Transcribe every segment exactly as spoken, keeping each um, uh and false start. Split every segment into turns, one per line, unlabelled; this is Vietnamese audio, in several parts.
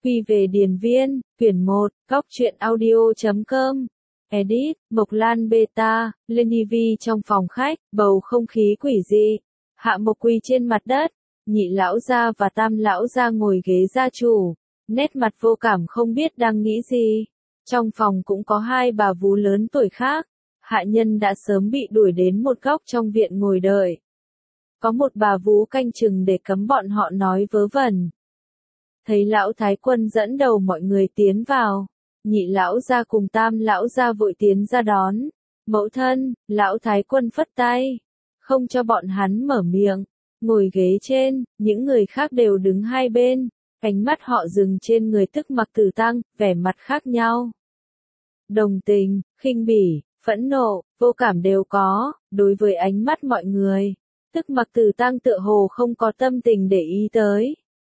Quy về điền viên, quyển một, góc truyện audio chấm com. Edit, Mộc Lan Beta, Lenny V trong phòng khách, bầu không khí quỷ dị. Hạ Mộc quỳ trên mặt đất, nhị lão gia và tam lão gia ngồi ghế gia chủ, nét mặt vô cảm không biết đang nghĩ gì. Trong phòng cũng có hai bà vú lớn tuổi khác, hạ nhân đã sớm bị đuổi đến một góc trong viện ngồi đợi. Có một bà vú canh chừng để cấm bọn họ nói vớ vẩn. Thấy lão thái quân dẫn đầu mọi người tiến vào, nhị lão gia cùng tam lão gia vội tiến ra đón. Mẫu thân, lão thái quân phất tay, không cho bọn hắn mở miệng, ngồi ghế trên, những người khác đều đứng hai bên, ánh mắt họ dừng trên người Tức Mặc Tử Tăng, vẻ mặt khác nhau. Đồng tình, khinh bỉ, phẫn nộ, vô cảm đều có, đối với ánh mắt mọi người. Tức Mặc Tử Tăng tựa hồ không có tâm tình để ý tới.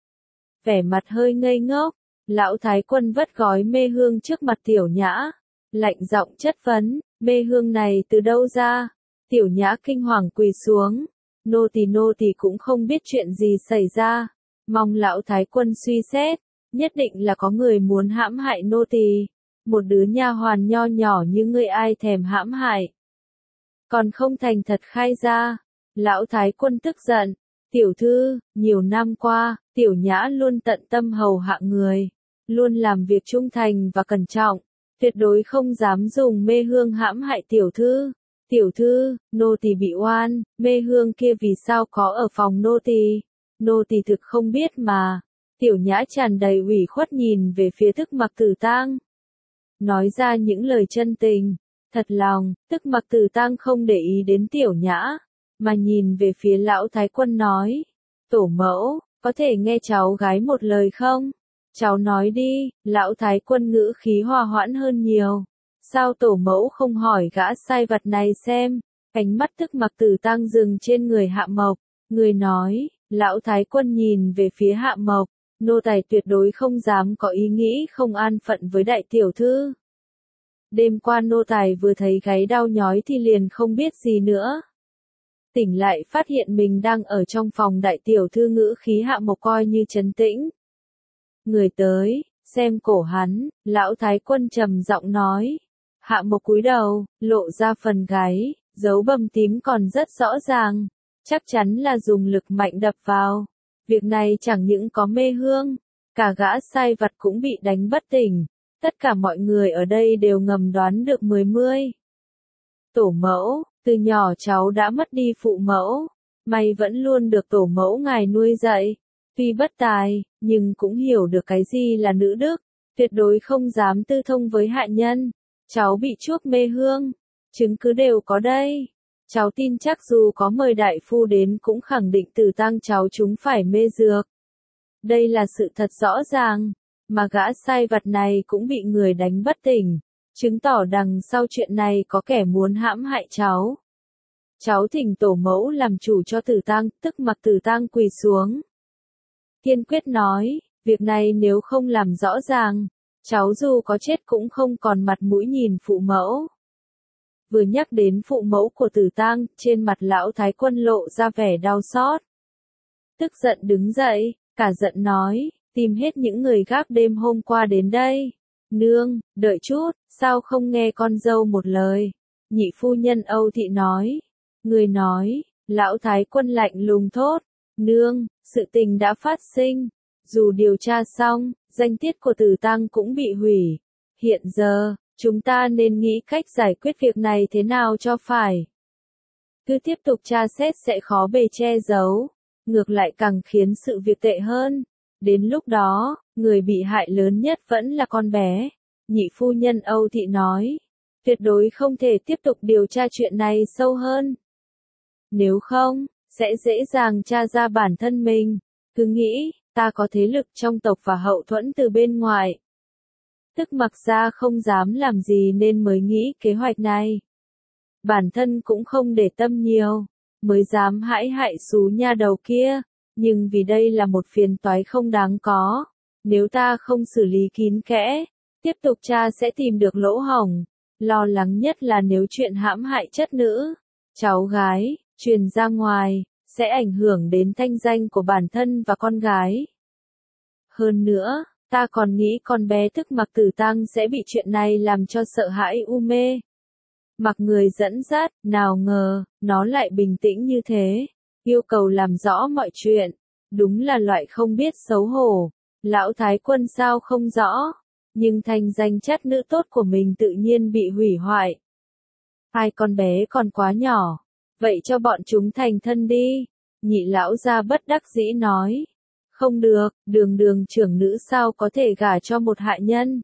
Vẻ mặt hơi ngây ngốc, lão thái quân vất gói mê hương trước mặt Tiểu Nhã, lạnh giọng chất vấn, mê hương này từ đâu ra? Tiểu Nhã kinh hoàng quỳ xuống, nô tỳ nô tỳ cũng không biết chuyện gì xảy ra, mong lão thái quân suy xét, nhất định là có người muốn hãm hại nô tỳ, một đứa nha hoàn nho nhỏ như ngươi ai thèm hãm hại. Còn không thành thật khai ra, lão thái quân tức giận. Tiểu thư, nhiều năm qua, Tiểu Nhã luôn tận tâm hầu hạ người, luôn làm việc trung thành và cẩn trọng, tuyệt đối không dám dùng mê hương hãm hại tiểu thư. Tiểu thư, nô tỳ bị oan, mê hương kia vì sao có ở phòng nô tỳ? Nô tỳ thực không biết mà. Tiểu Nhã tràn đầy ủy khuất nhìn về phía Tức Mặc Tử Tăng, nói ra những lời chân tình, thật lòng. Tức Mặc Tử Tăng không để ý đến Tiểu Nhã, mà nhìn về phía lão thái quân nói, tổ mẫu, có thể nghe cháu gái một lời không? Cháu nói đi. Lão thái quân ngữ khí hòa hoãn hơn nhiều. Sao tổ mẫu không hỏi gã sai vặt này xem? Ánh mắt Tức Mặc Tử Tăng dừng trên người Hạ Mộc, người nói. Lão thái quân nhìn về phía Hạ Mộc, nô tài tuyệt đối không dám có ý nghĩ không an phận với đại tiểu thư. Đêm qua nô tài vừa thấy gáy đau nhói thì liền không biết gì nữa. Tỉnh lại phát hiện mình đang ở trong phòng đại tiểu thư, ngữ khí Hạ Mộc coi như trấn tĩnh. Người tới, xem cổ hắn, lão thái quân trầm giọng nói. Hạ Mộc cúi đầu, lộ ra phần gáy, dấu bầm tím còn rất rõ ràng, chắc chắn là dùng lực mạnh đập vào. Việc này chẳng những có mê hương, cả gã sai vặt cũng bị đánh bất tỉnh, tất cả mọi người ở đây đều ngầm đoán được mười mươi. Tổ mẫu, từ nhỏ cháu đã mất đi phụ mẫu, may vẫn luôn được tổ mẫu ngài nuôi dạy, tuy bất tài, nhưng cũng hiểu được cái gì là nữ đức, tuyệt đối không dám tư thông với hạ nhân. Cháu bị chuốc mê hương, chứng cứ đều có đây. Cháu tin chắc dù có mời đại phu đến cũng khẳng định Tử Tăng cháu chúng phải mê dược. Đây là sự thật rõ ràng, mà gã sai vặt này cũng bị người đánh bất tỉnh, chứng tỏ đằng sau chuyện này có kẻ muốn hãm hại cháu. Cháu thỉnh tổ mẫu làm chủ cho Tử Tăng. Tức Mặc Tử Tăng quỳ xuống, kiên quyết nói, việc này nếu không làm rõ ràng, cháu dù có chết cũng không còn mặt mũi nhìn phụ mẫu. Vừa nhắc đến phụ mẫu của Tử Tăng, trên mặt lão thái quân lộ ra vẻ đau xót. Tức giận đứng dậy, cả giận nói, tìm hết những người gác đêm hôm qua đến đây. Nương, đợi chút, sao không nghe con dâu một lời? Nhị phu nhân Âu Thị nói. Người nói, lão thái quân lạnh lùng thốt. Nương, sự tình đã phát sinh. Dù điều tra xong, danh tiết của Tử Tăng cũng bị hủy. Hiện giờ, chúng ta nên nghĩ cách giải quyết việc này thế nào cho phải. Cứ tiếp tục tra xét sẽ khó bề che giấu, ngược lại càng khiến sự việc tệ hơn. Đến lúc đó, người bị hại lớn nhất vẫn là con bé. Nhị phu nhân Âu Thị nói, tuyệt đối không thể tiếp tục điều tra chuyện này sâu hơn. Nếu không, sẽ dễ dàng tra ra bản thân mình. Cứ nghĩ, ta có thế lực trong tộc và hậu thuẫn từ bên ngoài. Tức Mặc gia không dám làm gì nên mới nghĩ kế hoạch này. Bản thân cũng không để tâm nhiều, mới dám hãy hại xú nha đầu kia. Nhưng vì đây là một phiền toái không đáng có, nếu ta không xử lý kín kẽ, tiếp tục tra sẽ tìm được lỗ hổng. Lo lắng nhất là nếu chuyện hãm hại chất nữ, cháu gái, truyền ra ngoài, sẽ ảnh hưởng đến thanh danh của bản thân và con gái. Hơn nữa, Ta còn nghĩ con bé Tức Mặc Tử Tăng sẽ bị chuyện này làm cho sợ hãi u mê. Mặc người dẫn dắt, nào ngờ, nó lại bình tĩnh như thế, yêu cầu làm rõ mọi chuyện. Đúng là loại không biết xấu hổ. Lão Thái Quân sao không rõ, nhưng thành danh chất nữ tốt của mình tự nhiên bị hủy hoại. Hai con bé còn quá nhỏ, vậy cho bọn chúng thành thân đi. Nhị lão gia bất đắc dĩ nói. Không được, đường đường trưởng nữ sao có thể gả cho một hạ nhân.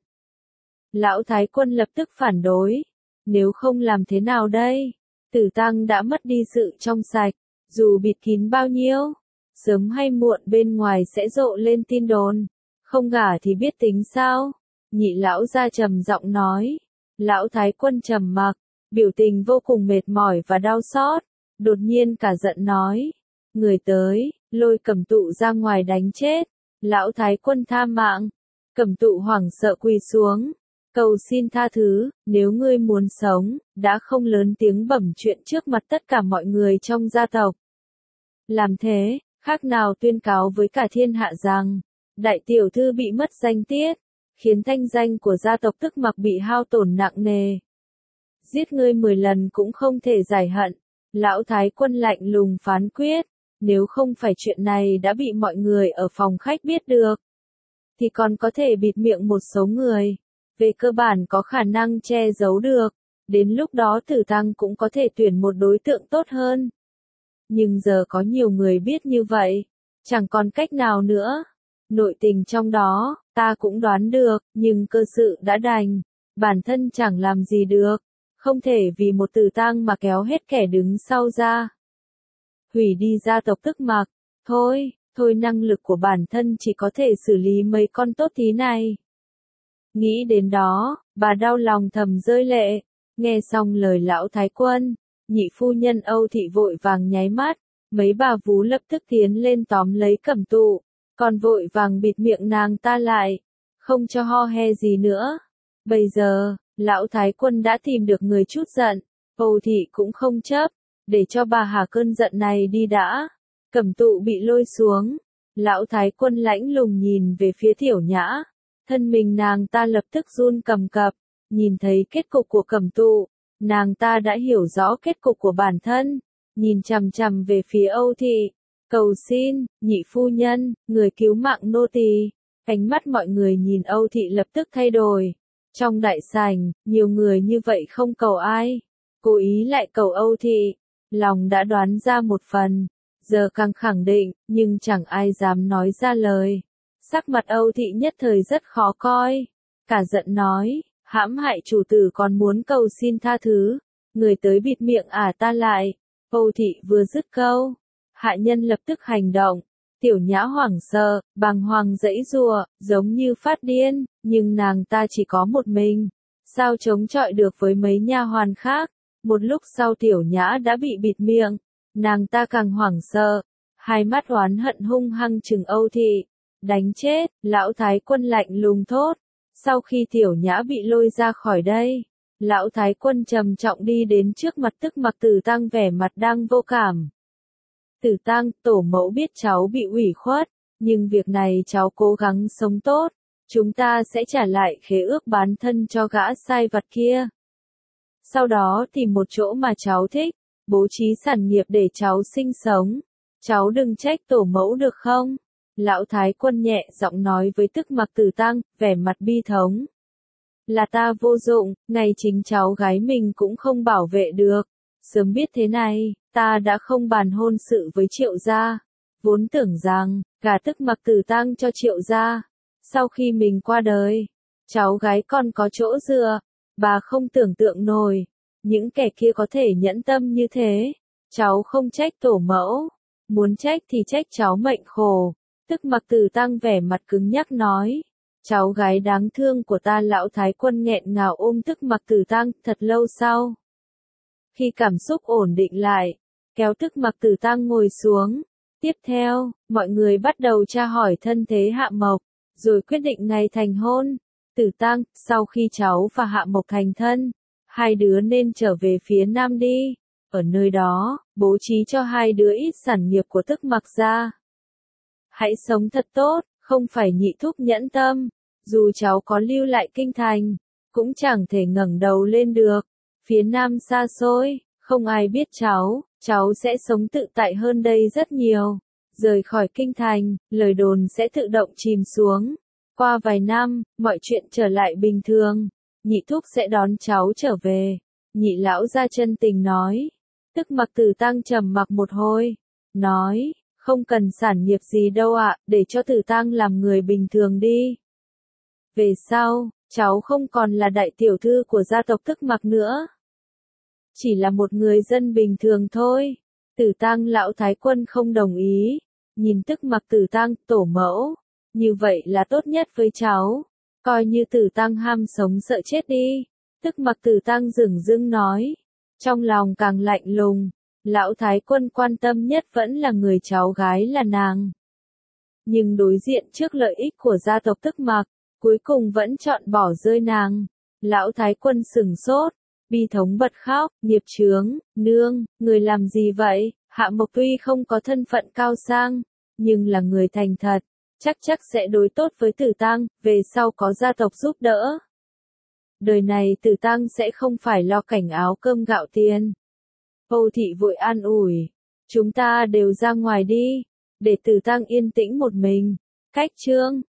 Lão Thái Quân lập tức phản đối. Nếu không làm thế nào đây? Tử Tăng đã mất đi sự trong sạch, dù bịt kín bao nhiêu, sớm hay muộn bên ngoài sẽ rộ lên tin đồn. Không gả thì biết tính sao? Nhị lão gia trầm giọng nói. Lão Thái Quân trầm mặc, biểu tình vô cùng mệt mỏi và đau xót. Đột nhiên cả giận nói. Người tới, lôi Cẩm Tụ ra ngoài đánh chết. Lão Thái Quân tha mạng. Cẩm Tụ hoảng sợ quỳ xuống. Cầu xin tha thứ, nếu ngươi muốn sống, đã không lớn tiếng bẩm chuyện trước mặt tất cả mọi người trong gia tộc. Làm thế, khác nào tuyên cáo với cả thiên hạ rằng, đại tiểu thư bị mất danh tiết, khiến thanh danh của gia tộc Tức Mặc bị hao tổn nặng nề. Giết ngươi mười lần cũng không thể giải hận. Lão Thái Quân lạnh lùng phán quyết, nếu không phải chuyện này đã bị mọi người ở phòng khách biết được, thì còn có thể bịt miệng một số người. Về cơ bản có khả năng che giấu được, đến lúc đó Tử Tăng cũng có thể tuyển một đối tượng tốt hơn. Nhưng giờ có nhiều người biết như vậy, chẳng còn cách nào nữa. Nội tình trong đó, ta cũng đoán được, nhưng cơ sự đã đành, bản thân chẳng làm gì được, không thể vì một Tử Tăng mà kéo hết kẻ đứng sau ra. Hủy đi gia tộc Tức Mặc, thôi, thôi năng lực của bản thân chỉ có thể xử lý mấy con tốt tí này. Nghĩ đến đó, bà đau lòng thầm rơi lệ. Nghe xong lời lão Thái Quân, nhị phu nhân Âu Thị vội vàng nháy mắt, mấy bà vú lập tức tiến lên tóm lấy Cẩm Tụ, còn vội vàng bịt miệng nàng ta lại, không cho ho he gì nữa. Bây giờ, lão Thái Quân đã tìm được người chút giận, Âu Thị cũng không chấp, để cho bà hà cơn giận này đi đã. Cẩm Tụ bị lôi xuống, lão Thái Quân lãnh lùng nhìn về phía Tiểu Nhã. Thân mình nàng ta lập tức run cầm cập, nhìn thấy kết cục của Cẩm Tụ, nàng ta đã hiểu rõ kết cục của bản thân, nhìn chằm chằm về phía Âu Thị, cầu xin, nhị phu nhân, người cứu mạng nô tỳ. Ánh mắt mọi người nhìn Âu Thị lập tức thay đổi. Trong đại sảnh, nhiều người như vậy không cầu ai, cố ý lại cầu Âu Thị, lòng đã đoán ra một phần, giờ càng khẳng định, nhưng chẳng ai dám nói ra lời. Sắc mặt Âu Thị nhất thời rất khó coi, cả giận nói, hãm hại chủ tử còn muốn cầu xin tha thứ, người tới bịt miệng ả ta lại. Âu Thị vừa dứt câu, hạ nhân lập tức hành động, Tiểu Nhã hoảng sợ, bàng hoàng giãy giụa, giống như phát điên, nhưng nàng ta chỉ có một mình, sao chống chọi được với mấy nha hoàn khác. Một lúc sau Tiểu Nhã đã bị bịt miệng, nàng ta càng hoảng sợ, hai mắt oán hận hung hăng trừng Âu Thị. Đánh chết, lão Thái Quân lạnh lùng thốt. Sau khi Tiểu Nhã bị lôi ra khỏi đây, lão Thái Quân trầm trọng đi đến trước mặt Tức Mặc Tử Tăng vẻ mặt đang vô cảm. Tử Tăng, tổ mẫu biết cháu bị ủy khuất, nhưng việc này cháu cố gắng sống tốt, chúng ta sẽ trả lại khế ước bán thân cho gã sai vặt kia. Sau đó tìm một chỗ mà cháu thích, bố trí sản nghiệp để cháu sinh sống. Cháu đừng trách tổ mẫu được không? Lão Thái Quân nhẹ giọng nói với Tức Mặc Tử Tăng, vẻ mặt bi thống. Là ta vô dụng, ngay chính cháu gái mình cũng không bảo vệ được. Sớm biết thế này, ta đã không bàn hôn sự với Triệu gia. Vốn tưởng rằng, gả Tức Mặc Tử Tăng cho Triệu gia. Sau khi mình qua đời, cháu gái còn có chỗ dựa. Bà không tưởng tượng nổi, những kẻ kia có thể nhẫn tâm như thế. Cháu không trách tổ mẫu, muốn trách thì trách cháu mệnh khổ. Tức Mặc Tử Tăng vẻ mặt cứng nhắc nói, cháu gái đáng thương của ta. Lão Thái Quân nghẹn ngào ôm Tức Mặc Tử Tăng. Thật lâu sau, khi cảm xúc ổn định lại, kéo Tức Mặc Tử Tăng ngồi xuống. Tiếp theo, mọi người bắt đầu tra hỏi thân thế Hạ Mộc, rồi quyết định ngày thành hôn. Tử Tăng, sau khi cháu và Hạ Mộc thành thân, hai đứa nên trở về phía Nam đi, ở nơi đó, bố trí cho hai đứa ít sản nghiệp của Tức Mặc gia. Hãy sống thật tốt, không không phải nhị thúc nhẫn tâm, dù cháu có lưu lại kinh thành, cũng chẳng thể ngẩng đầu lên được. Phía nam xa xôi, không ai biết cháu, cháu sẽ sống tự tại hơn đây rất nhiều. Rời khỏi kinh thành, lời đồn sẽ tự động chìm xuống. Qua vài năm, mọi chuyện trở lại bình thường. Nhị thúc sẽ đón cháu trở về. Nhị lão gia chân tình nói. Tức Mặc Tử Tăng trầm mặc một hồi. Nói, không cần sản nghiệp gì đâu ạ, để cho Tử Tăng làm người bình thường đi. Về sau, cháu không còn là đại tiểu thư của gia tộc Tức Mặc nữa. Chỉ là một người dân bình thường thôi. Tử Tăng lão thái quân không đồng ý. Nhìn Tức Mặc Tử Tăng, tổ mẫu. Như vậy là tốt nhất với cháu. Coi như Tử Tăng ham sống sợ chết đi. Tức Mặc Tử Tăng dửng dưng nói. Trong lòng càng lạnh lùng. Lão thái quân quan tâm nhất vẫn là người cháu gái là nàng. Nhưng đối diện trước lợi ích của gia tộc Tức Mặc, cuối cùng vẫn chọn bỏ rơi nàng. Lão thái quân sửng sốt, bi thống bật khóc, nghiệp chướng, nương, người làm gì vậy? Hạ Mộc tuy không có thân phận cao sang, nhưng là người thành thật, chắc chắc sẽ đối tốt với Tử Tăng, về sau có gia tộc giúp đỡ. Đời này Tử Tăng sẽ không phải lo cảnh áo cơm gạo tiền. Âu Thị vội an ủi, chúng ta đều ra ngoài đi, để Tử Tăng yên tĩnh một mình. Cách chương